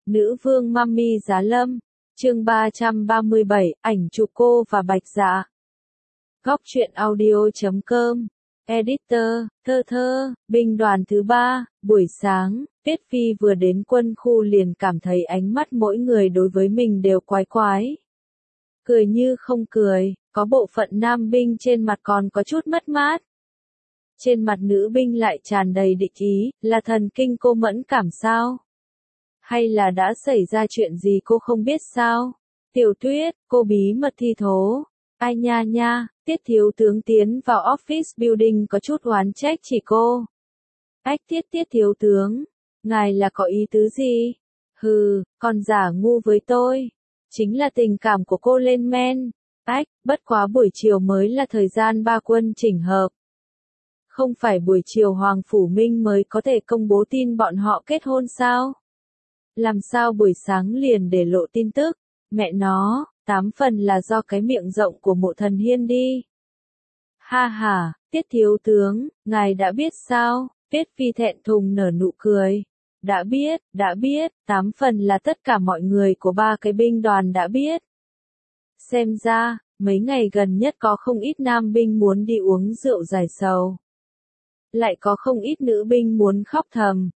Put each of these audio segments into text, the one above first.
Nữ vương Mami Giá Lâm, chương 337, ảnh chụp cô và Bạch Dạ. Góc truyện audio.com, editor, thơ thơ, binh đoàn thứ 3, buổi sáng, Tuyết Phi vừa đến quân khu liền cảm thấy ánh mắt mỗi người đối với mình đều quái quái. Cười như không cười, có bộ phận nam binh trên mặt còn có chút mất mát. Trên mặt nữ binh lại tràn đầy địch ý, là thần kinh cô mẫn cảm sao? Hay là đã xảy ra chuyện gì cô không biết sao? Tiểu Tuyết, cô bí mật thi thố. Ai nha nha, Tiết thiếu tướng tiến vào office building có chút oán trách chỉ cô. Ách Tiết thiếu tướng, ngài là có ý tứ gì? Hừ, còn giả ngu với tôi. Chính là tình cảm của cô lên men. Ách, bất quá buổi chiều mới là thời gian ba quân chỉnh hợp. Không phải buổi chiều Hoàng Phủ Minh mới có thể công bố tin bọn họ kết hôn sao? Làm sao buổi sáng liền để lộ tin tức? Mẹ nó, 8 phần là do cái miệng rộng của Mộ Thần Hiên đi. Ha ha, Tiết thiếu tướng, ngài đã biết sao? Tuyết Phi thẹn thùng nở nụ cười. Đã biết, 8 phần là tất cả mọi người của ba cái binh đoàn đã biết. Xem ra, mấy ngày gần nhất có không ít nam binh muốn đi uống rượu giải sầu. Lại có không ít nữ binh muốn khóc thầm.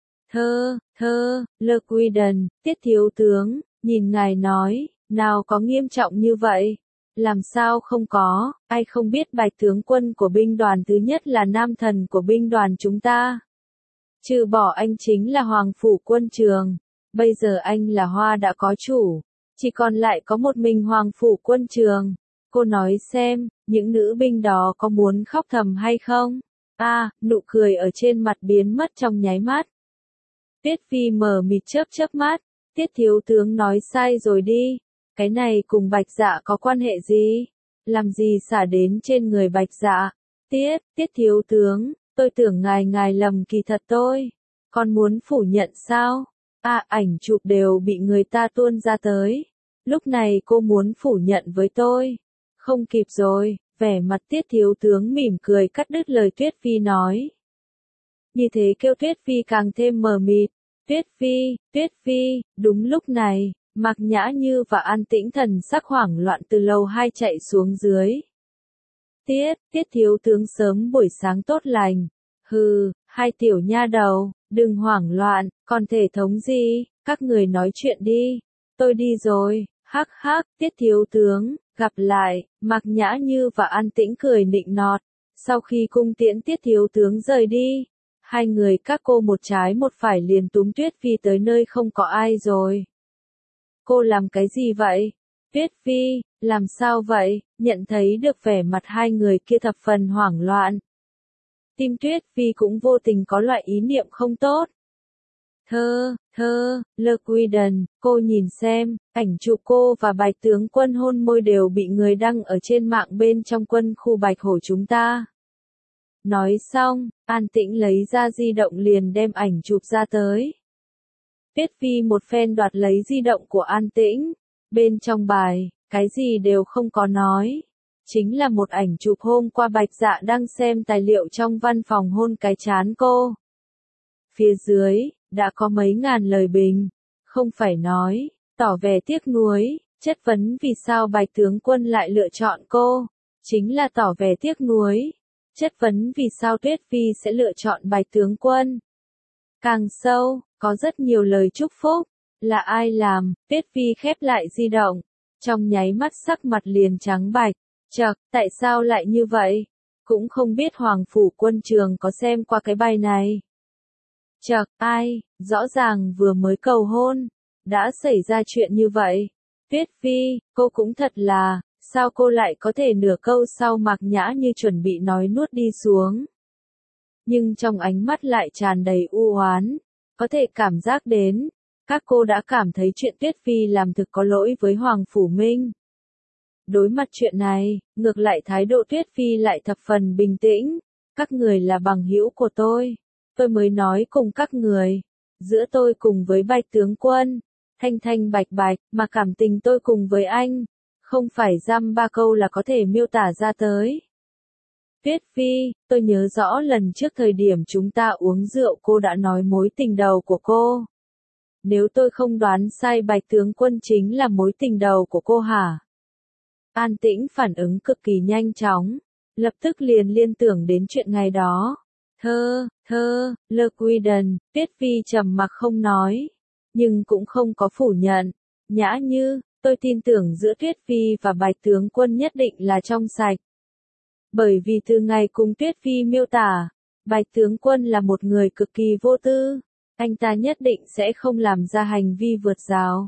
Le Quiden, Tiết thiếu tướng, nhìn ngài nói, nào có nghiêm trọng như vậy? Làm sao không có, ai không biết Bạch tướng quân của binh đoàn thứ nhất là nam thần của binh đoàn chúng ta. Trừ bỏ anh chính là Hoàng Phủ Quân Trường, bây giờ anh là Hoa đã có chủ, chỉ còn lại có một mình Hoàng Phủ Quân Trường. Cô nói xem, những nữ binh đó có muốn khóc thầm hay không? Nụ cười ở trên mặt biến mất trong nháy mắt. Tuyết Phi mờ mịt chớp mắt, Tiết thiếu tướng nói sai rồi đi, cái này cùng Bạch Dạ có quan hệ gì? Làm gì xả đến trên người Bạch Dạ? Tiết thiếu tướng, tôi tưởng ngài lầm kỳ thật tôi. Còn muốn phủ nhận sao? Ảnh chụp đều bị người ta tuôn ra tới. Lúc này cô muốn phủ nhận với tôi. Không kịp rồi, vẻ mặt Tiết thiếu tướng mỉm cười cắt đứt lời Tuyết Phi nói. Như thế kêu Tuyết Phi càng thêm mờ mịt. Tuyết Phi, đúng lúc này, Mạc Nhã Như và An Tĩnh thần sắc hoảng loạn từ lầu 2 chạy xuống dưới. Tiết thiếu tướng sớm buổi sáng tốt lành. Hừ, hai tiểu nha đầu, đừng hoảng loạn, còn thể thống gì, các người nói chuyện đi. Tôi đi rồi, hắc, Tiết thiếu tướng, gặp lại, Mạc Nhã Như và An Tĩnh cười nịnh nọt. Sau khi cung tiễn Tiết thiếu tướng rời đi, hai người các cô một trái một phải liền túm Tuyết Phi tới nơi không có ai rồi. Cô làm cái gì vậy? Tuyết Phi, làm sao vậy? Nhận thấy được vẻ mặt hai người kia thập phần hoảng loạn. Tim Tuyết Phi cũng vô tình có loại ý niệm không tốt. Le Quiden, cô nhìn xem, ảnh chụp cô và Bạch tướng quân hôn môi đều bị người đăng ở trên mạng bên trong quân khu Bạch Hổ chúng ta. Nói xong, An Tĩnh lấy ra di động liền đem ảnh chụp ra tới. Tuyết Phi một phen đoạt lấy di động của An Tĩnh. Bên trong bài, cái gì đều không có nói. Chính là một ảnh chụp hôm qua Bạch Dạ đang xem tài liệu trong văn phòng hôn cái trán cô. Phía dưới, đã có mấy ngàn lời bình. Không phải nói, tỏ vẻ tiếc nuối, chất vấn vì sao Bạch tướng quân lại lựa chọn cô. Chính là tỏ vẻ tiếc nuối. Chất vấn vì sao Tuyết Phi sẽ lựa chọn Bạch tướng quân. Càng sâu, có rất nhiều lời chúc phúc. Là ai làm? Tuyết Phi khép lại di động. Trong nháy mắt sắc mặt liền trắng bạch. Chậc, tại sao lại như vậy? Cũng không biết Hoàng Phủ Quân Trường có xem qua cái bài này. Chậc, ai, rõ ràng vừa mới cầu hôn. Đã xảy ra chuyện như vậy. Tuyết Phi, cô cũng thật là, sao cô lại có thể nửa câu sau Mạc Nhã Như chuẩn bị nói nuốt đi xuống. Nhưng trong ánh mắt lại tràn đầy u oán, có thể cảm giác đến, các cô đã cảm thấy chuyện Tuyết Phi làm thực có lỗi với Hoàng Phủ Minh. Đối mặt chuyện này, ngược lại thái độ Tuyết Phi lại thập phần bình tĩnh, các người là bằng hữu của tôi mới nói cùng các người, giữa tôi cùng với Bạch tướng quân, thanh bạch bạch, mà cảm tình tôi cùng với anh, không phải dăm ba câu là có thể miêu tả ra tới. Tuyết Phi, tôi nhớ rõ lần trước thời điểm chúng ta uống rượu cô đã nói mối tình đầu của cô nếu tôi không đoán sai Bạch tướng quân chính là mối tình đầu của cô hả? An Tĩnh phản ứng cực kỳ nhanh chóng, lập tức liền liên tưởng đến chuyện ngày đó. Le Guiden, Tuyết Phi trầm mặc không nói, nhưng cũng không có phủ nhận. Nhã Như, tôi tin tưởng giữa Tuyết Phi và Bạch tướng quân nhất định là trong sạch. Bởi vì từ ngày cùng Tuyết Phi miêu tả, Bạch tướng quân là một người cực kỳ vô tư, anh ta nhất định sẽ không làm ra hành vi vượt rào.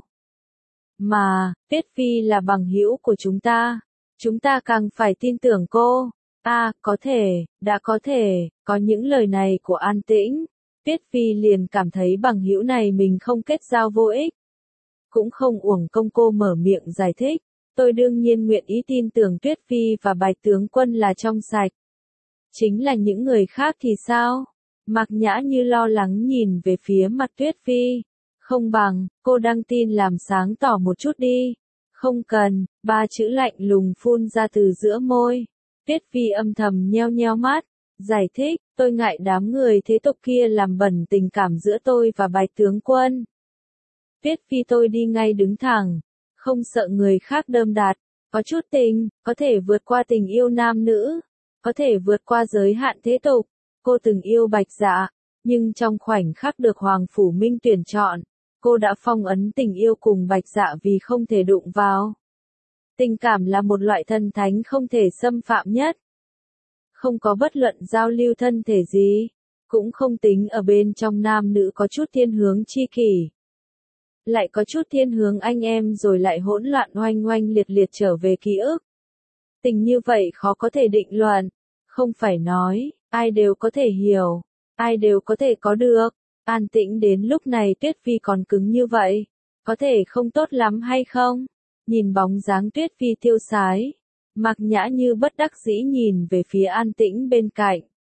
Mà, Tuyết Phi là bằng hữu của chúng ta càng phải tin tưởng cô. Có thể, đã có những lời này của An Tĩnh, Tuyết Phi liền cảm thấy bằng hữu này mình không kết giao vô ích. Cũng không uổng công cô mở miệng giải thích, tôi đương nhiên nguyện ý tin tưởng Tuyết Phi và Bạch tướng quân là trong sạch. Chính là những người khác thì sao? Mạc Nhã Như lo lắng nhìn về phía mặt Tuyết Phi. Không bằng, cô đăng tin làm sáng tỏ một chút đi. Không cần, 3 chữ lạnh lùng phun ra từ giữa môi. Tuyết Phi âm thầm nheo nheo mắt, giải thích, tôi ngại đám người thế tục kia làm bẩn tình cảm giữa tôi và Bạch tướng quân. Tuyết Phi tôi đi ngay đứng thẳng, không sợ người khác đơm đặt, có chút tình, có thể vượt qua tình yêu nam nữ, có thể vượt qua giới hạn thế tục. Cô từng yêu Bạch Dạ, nhưng trong khoảnh khắc được Hoàng Phủ Minh tuyển chọn, cô đã phong ấn tình yêu cùng Bạch Dạ vì không thể đụng vào. Tình cảm là một loại thần thánh không thể xâm phạm nhất. Không có bất luận giao lưu thân thể gì, cũng không tính ở bên trong nam nữ có chút thiên hướng chi kỷ. Lại có chút thiên hướng anh em rồi lại hỗn loạn oanh oanh liệt liệt trở về ký ức. Tình như vậy khó có thể định luận, không phải nói, ai đều có thể hiểu, ai đều có thể có được. An Tĩnh đến lúc này Tuyết Phi còn cứng như vậy, có thể không tốt lắm hay không? Nhìn bóng dáng Tuyết Phi tiêu sái, Mạc Nhã Như bất đắc dĩ nhìn về phía An Tĩnh bên cạnh.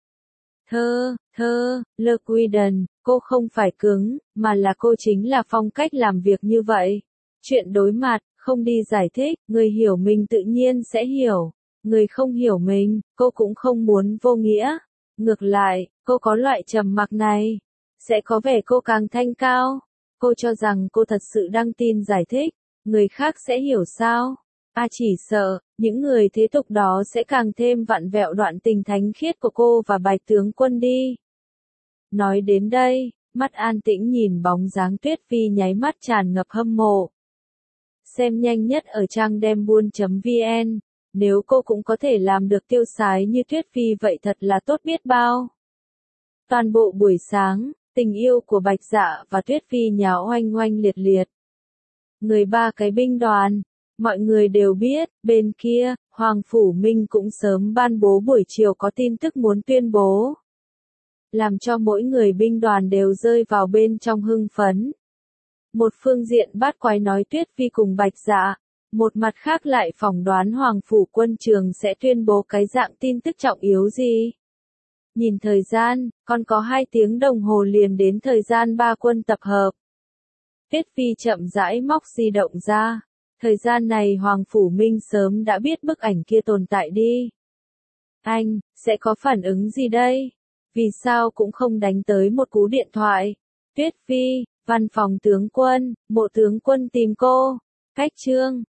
Le Guiden, cô không phải cứng, mà là cô chính là phong cách làm việc như vậy. Chuyện đối mặt, không đi giải thích, người hiểu mình tự nhiên sẽ hiểu. Người không hiểu mình, cô cũng không muốn vô nghĩa. Ngược lại, cô có loại trầm mặc này, sẽ có vẻ cô càng thanh cao. Cô cho rằng cô thật sự đăng tin giải thích, người khác sẽ hiểu sao? Chỉ sợ, những người thế tục đó sẽ càng thêm vặn vẹo đoạn tình thánh khiết của cô và Bạch tướng quân đi. Nói đến đây, mắt An Tĩnh nhìn bóng dáng Tuyết Phi nháy mắt tràn ngập hâm mộ. Xem nhanh nhất ở trang dembuôn.vn, nếu cô cũng có thể làm được tiêu sái như Tuyết Phi vậy thật là tốt biết bao. Toàn bộ buổi sáng, tình yêu của Bạch Dạ và Tuyết Phi nháo oanh oanh liệt liệt. Người 3 cái binh đoàn, mọi người đều biết, bên kia, Hoàng Phủ Minh cũng sớm ban bố buổi chiều có tin tức muốn tuyên bố. Làm cho mỗi người binh đoàn đều rơi vào bên trong hưng phấn. Một phương diện bát quái nói Tuyết Phi cùng Bạch Dạ, một mặt khác lại phỏng đoán Hoàng Phủ Quân Trường sẽ tuyên bố cái dạng tin tức trọng yếu gì. Nhìn thời gian, còn có 2 tiếng đồng hồ liền đến thời gian 3 quân tập hợp. Tuyết Phi chậm rãi móc di động ra. Thời gian này Hoàng Phủ Minh sớm đã biết bức ảnh kia tồn tại đi. Anh, sẽ có phản ứng gì đây? Vì sao cũng không đánh tới một cú điện thoại? Tuyết Phi, văn phòng tướng quân, mộ tướng quân tìm cô. Cách chương